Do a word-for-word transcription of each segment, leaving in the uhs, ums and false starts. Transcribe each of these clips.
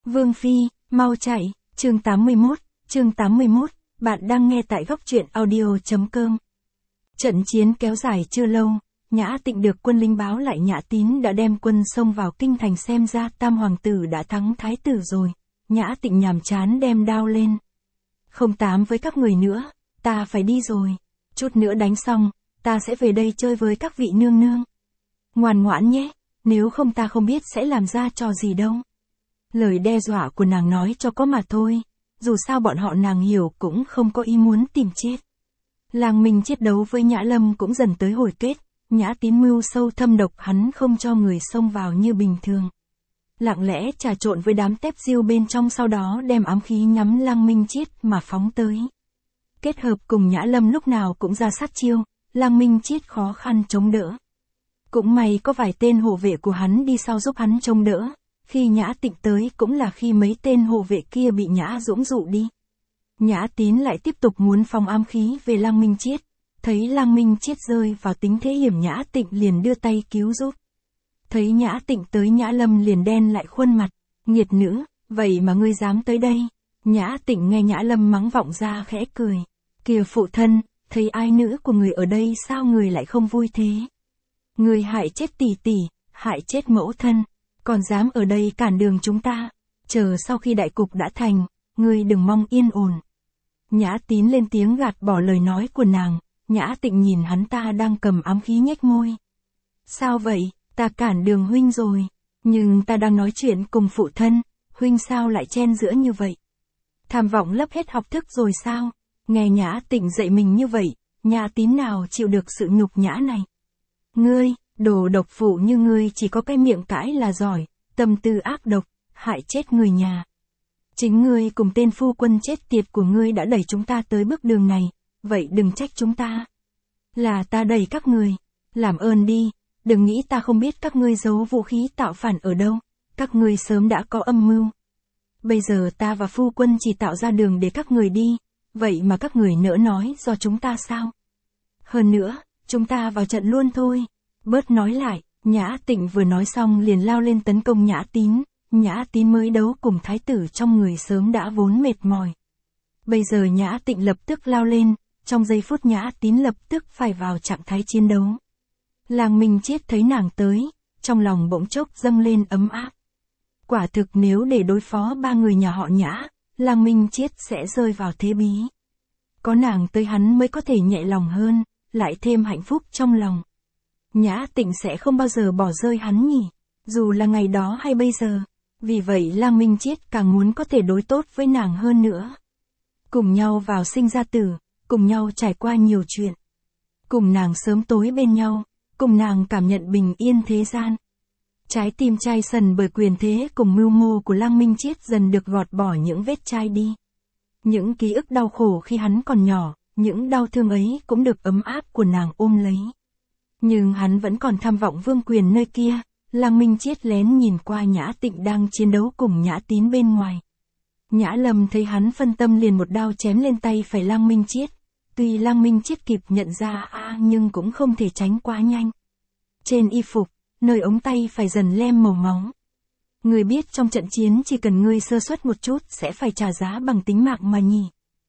Vương Phi, mau chạy, chương tám mươi mốt, chương tám mươi mốt, bạn đang nghe tại góc truyện audio.com. Trận chiến kéo dài chưa lâu, Nhã Tịnh được quân lính báo lại Nhã Tín đã đem quân xông vào kinh thành, xem ra Tam hoàng tử đã thắng thái tử rồi. Nhã Tịnh nhàm chán đem đao lên. Không tám với các người nữa, ta phải đi rồi. Chút nữa đánh xong, ta sẽ về đây chơi với các vị nương nương. Ngoan ngoãn nhé, nếu không ta không biết sẽ làm ra trò gì đâu. Lời đe dọa của nàng nói cho có mà thôi, dù sao bọn họ nàng hiểu cũng không có ý muốn tìm chết. Làng mình chiến đấu với Nhã Lâm cũng dần tới hồi kết, Nhã Tín mưu sâu thâm độc, hắn không cho người xông vào như bình thường. Lặng lẽ trà trộn với đám tép diêu bên trong, sau đó đem ám khí nhắm Lăng Minh Chiết mà phóng tới. Kết hợp cùng Nhã Lâm lúc nào cũng ra sát chiêu, Lăng Minh Chiết khó khăn chống đỡ. Cũng may có vài tên hộ vệ của hắn đi sau giúp hắn chống đỡ. Khi Nhã Tịnh tới cũng là khi mấy tên hộ vệ kia bị Nhã Dũng dụ đi. Nhã Tín lại tiếp tục muốn phóng ám khí về Lăng Minh Chiết. Thấy Lăng Minh Chiết rơi vào tình thế hiểm, Nhã Tịnh liền đưa tay cứu giúp. Thấy Nhã Tịnh tới, Nhã Lâm liền đen lại khuôn mặt. Nghiệt nữ, vậy mà ngươi dám tới đây? Nhã Tịnh nghe Nhã Lâm mắng vọng ra khẽ cười. Kìa phụ thân, thấy ai nữ của người ở đây sao người lại không vui thế? Người hại chết tỷ tỷ, hại chết mẫu thân, còn dám ở đây cản đường chúng ta. Chờ sau khi đại cục đã thành, ngươi đừng mong yên ổn. Nhã Tín lên tiếng gạt bỏ lời nói của nàng. Nhã Tịnh nhìn hắn ta đang cầm ám khí nhếch môi. Sao vậy, ta cản đường huynh rồi, nhưng ta đang nói chuyện cùng phụ thân, huynh sao lại chen giữa như vậy? Tham vọng lấp hết học thức rồi sao? Nghe Nhã Tịnh dạy mình như vậy, Nhã Tín nào chịu được sự nhục nhã này? Ngươi, đồ độc phụ như ngươi chỉ có cái miệng cãi là giỏi, tâm tư ác độc, hại chết người nhà. Chính ngươi cùng tên phu quân chết tiệt của ngươi đã đẩy chúng ta tới bước đường này, vậy đừng trách chúng ta. Là ta đẩy các người, làm ơn đi, đừng nghĩ ta không biết các ngươi giấu vũ khí tạo phản ở đâu, các ngươi sớm đã có âm mưu. Bây giờ ta và phu quân chỉ tạo ra đường để các người đi, vậy mà các người nỡ nói do chúng ta sao? Hơn nữa, chúng ta vào trận luôn thôi. Bớt nói lại. Nhã Tịnh vừa nói xong liền lao lên tấn công Nhã Tín. Nhã Tín mới đấu cùng thái tử trong người sớm đã vốn mệt mỏi. Bây giờ Nhã Tịnh lập tức lao lên, trong giây phút Nhã Tín lập tức phải vào trạng thái chiến đấu. Làng Minh Chiết thấy nàng tới, trong lòng bỗng chốc dâng lên ấm áp. Quả thực nếu để đối phó ba người nhà họ Nhã, Làng Minh Chiết sẽ rơi vào thế bí. Có nàng tới hắn mới có thể nhẹ lòng hơn, lại thêm hạnh phúc trong lòng. Nhã Tịnh sẽ không bao giờ bỏ rơi hắn nhỉ, dù là ngày đó hay bây giờ. Vì vậy Lăng Minh Chiết càng muốn có thể đối tốt với nàng hơn nữa. Cùng nhau vào sinh ra tử, cùng nhau trải qua nhiều chuyện. Cùng nàng sớm tối bên nhau, cùng nàng cảm nhận bình yên thế gian. Trái tim chai sần bởi quyền thế cùng mưu mô của Lăng Minh Chiết dần được gọt bỏ những vết chai đi. Những ký ức đau khổ khi hắn còn nhỏ, những đau thương ấy cũng được ấm áp của nàng ôm lấy. Nhưng hắn vẫn còn tham vọng vương quyền nơi kia. Lăng Minh Chiết lén nhìn qua Nhã Tịnh đang chiến đấu cùng Nhã Tín bên ngoài. Nhã Lâm thấy hắn phân tâm liền một đao chém lên tay phải Lăng Minh Chiết. Tuy Lăng Minh Chiết kịp nhận ra a à, nhưng cũng không thể tránh quá nhanh. Trên y phục, nơi ống tay phải dần lem màu máu. Người biết trong trận chiến chỉ cần ngươi sơ suất một chút sẽ phải trả giá bằng tính mạng mà nhỉ.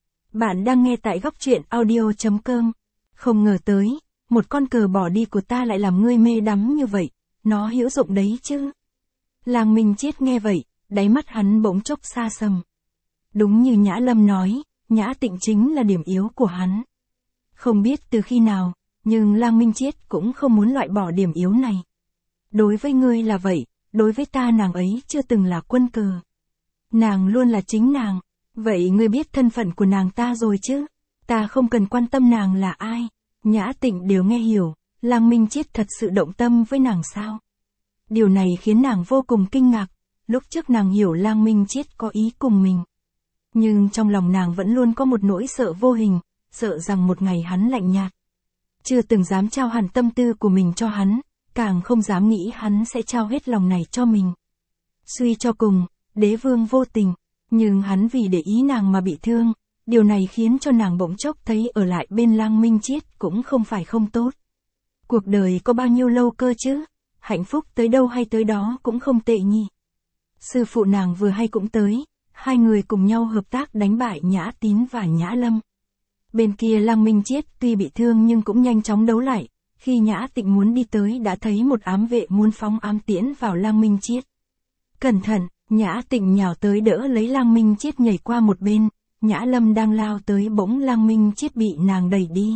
Bạn đang nghe tại góc truyện audio.com. Không ngờ tới, một con cờ bỏ đi của ta lại làm ngươi mê đắm như vậy. Nó hữu dụng đấy chứ. Làng Minh Chiết nghe vậy, đáy mắt hắn bỗng chốc xa sầm. Đúng như Nhã Lâm nói, Nhã Tịnh chính là điểm yếu của hắn. Không biết từ khi nào, nhưng Làng Minh Chiết cũng không muốn loại bỏ điểm yếu này. Đối với ngươi là vậy, đối với ta nàng ấy chưa từng là quân cờ. Nàng luôn là chính nàng, vậy ngươi biết thân phận của nàng ta rồi chứ? Ta không cần quan tâm nàng là ai, Nhã Tịnh đều nghe hiểu. Lăng Minh Chiết thật sự động tâm với nàng sao? Điều này khiến nàng vô cùng kinh ngạc. Lúc trước nàng hiểu Lăng Minh Chiết có ý cùng mình. Nhưng trong lòng nàng vẫn luôn có một nỗi sợ vô hình, sợ rằng một ngày hắn lạnh nhạt. Chưa từng dám trao hẳn tâm tư của mình cho hắn, càng không dám nghĩ hắn sẽ trao hết lòng này cho mình. Suy cho cùng, đế vương vô tình, nhưng hắn vì để ý nàng mà bị thương. Điều này khiến cho nàng bỗng chốc thấy ở lại bên Lăng Minh Chiết cũng không phải không tốt. Cuộc đời có bao nhiêu lâu cơ chứ, hạnh phúc tới đâu hay tới đó cũng không tệ nhỉ. sư phụ nàng vừa hay cũng tới, hai người cùng nhau hợp tác đánh bại Nhã Tín và Nhã Lâm. Bên kia Lăng Minh Chiết tuy bị thương nhưng cũng nhanh chóng đấu lại, khi Nhã Tịnh muốn đi tới đã thấy một ám vệ muốn phóng ám tiễn vào Lăng Minh Chiết. Cẩn thận, Nhã Tịnh nhào tới đỡ lấy Lăng Minh Chiết nhảy qua một bên, Nhã Lâm đang lao tới bỗng Lăng Minh Chiết bị nàng đẩy đi.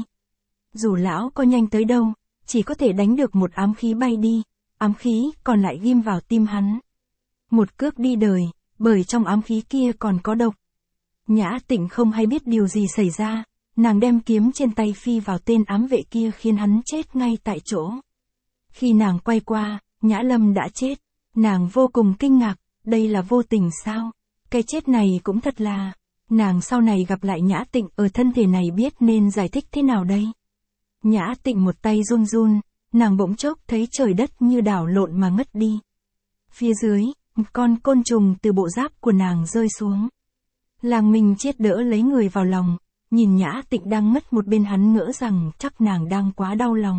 Dù lão có nhanh tới đâu, chỉ có thể đánh được một ám khí bay đi, ám khí còn lại ghim vào tim hắn. Một cước đi đời, bởi trong ám khí kia còn có độc. Nhã Tịnh không hay biết điều gì xảy ra, nàng đem kiếm trên tay phi vào tên ám vệ kia khiến hắn chết ngay tại chỗ. Khi nàng quay qua, Nhã Lâm đã chết, nàng vô cùng kinh ngạc, đây là vô tình sao? Cái chết này cũng thật là... Nàng sau này gặp lại Nhã Tịnh ở thân thể này biết nên giải thích thế nào đây? Nhã Tịnh một tay run run, nàng bỗng chốc thấy trời đất như đảo lộn mà ngất đi. Phía dưới, một con côn trùng từ bộ giáp của nàng rơi xuống. Lăng Minh Chiết đỡ lấy người vào lòng, nhìn Nhã Tịnh đang ngất một bên hắn ngỡ rằng chắc nàng đang quá đau lòng.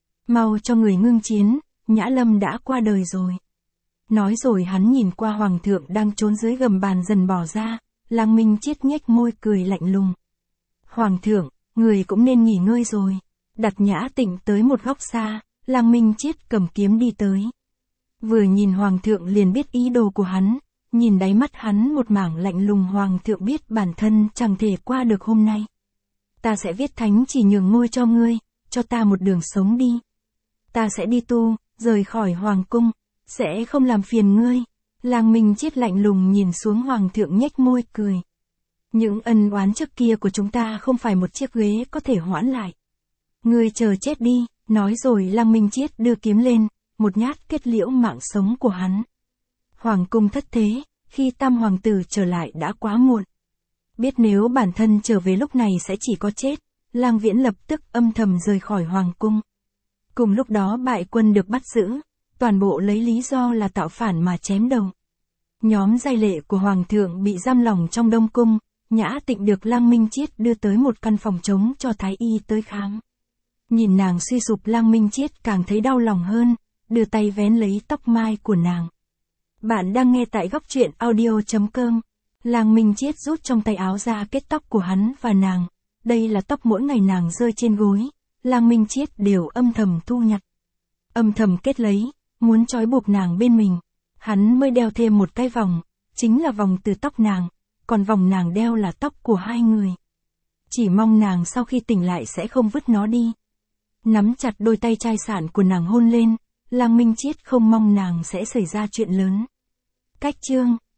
Mau cho người ngưng chiến, Nhã Lâm đã qua đời rồi. Nói rồi hắn nhìn qua hoàng thượng đang trốn dưới gầm bàn dần bỏ ra, Lăng Minh Chiết nhếch môi cười lạnh lùng. Hoàng thượng, người cũng nên nghỉ ngơi rồi. Đặt Nhã Tịnh tới một góc xa, Lăng Minh Chiết cầm kiếm đi tới. Vừa nhìn hoàng thượng liền biết ý đồ của hắn, nhìn đáy mắt hắn một mảng lạnh lùng. Hoàng thượng biết bản thân chẳng thể qua được hôm nay. Ta sẽ viết thánh chỉ nhường ngôi cho ngươi, cho ta một đường sống đi. Ta sẽ đi tu, rời khỏi hoàng cung, sẽ không làm phiền ngươi. Lăng Minh Chiết lạnh lùng nhìn xuống hoàng thượng nhếch môi cười. Những ân oán trước kia của chúng ta không phải một chiếc ghế có thể hoãn lại. Ngươi chờ chết đi, nói rồi Lăng Minh Chiết đưa kiếm lên, một nhát kết liễu mạng sống của hắn. Hoàng cung thất thế, khi tam hoàng tử trở lại đã quá muộn. Biết nếu bản thân trở về lúc này sẽ chỉ có chết, Lang Viễn lập tức âm thầm rời khỏi hoàng cung. Cùng lúc đó bại quân được bắt giữ, toàn bộ lấy lý do là tạo phản mà chém đầu. Nhóm giai lệ của hoàng thượng bị giam lỏng trong Đông cung, Nhã Tịnh được Lăng Minh Chiết đưa tới một căn phòng trống cho thái y tới khám. Nhìn nàng suy sụp, Lăng Minh Chiết càng thấy đau lòng hơn, đưa tay vén lấy tóc mai của nàng. Bạn đang nghe tại góc truyện audio chấm com. Lăng Minh Chiết rút trong tay áo ra kết tóc của hắn và nàng. Đây là tóc mỗi ngày nàng rơi trên gối, Lăng Minh Chiết đều âm thầm thu nhặt. Âm thầm kết lấy, muốn trói buộc nàng bên mình. Hắn mới đeo thêm một cái vòng, chính là vòng từ tóc nàng, còn vòng nàng đeo là tóc của hai người. Chỉ mong nàng sau khi tỉnh lại sẽ không vứt nó đi. Nắm chặt đôi tay chai sạn của nàng hôn lên, Lăng Minh Chiết không mong nàng sẽ xảy ra chuyện lớn. Cách chương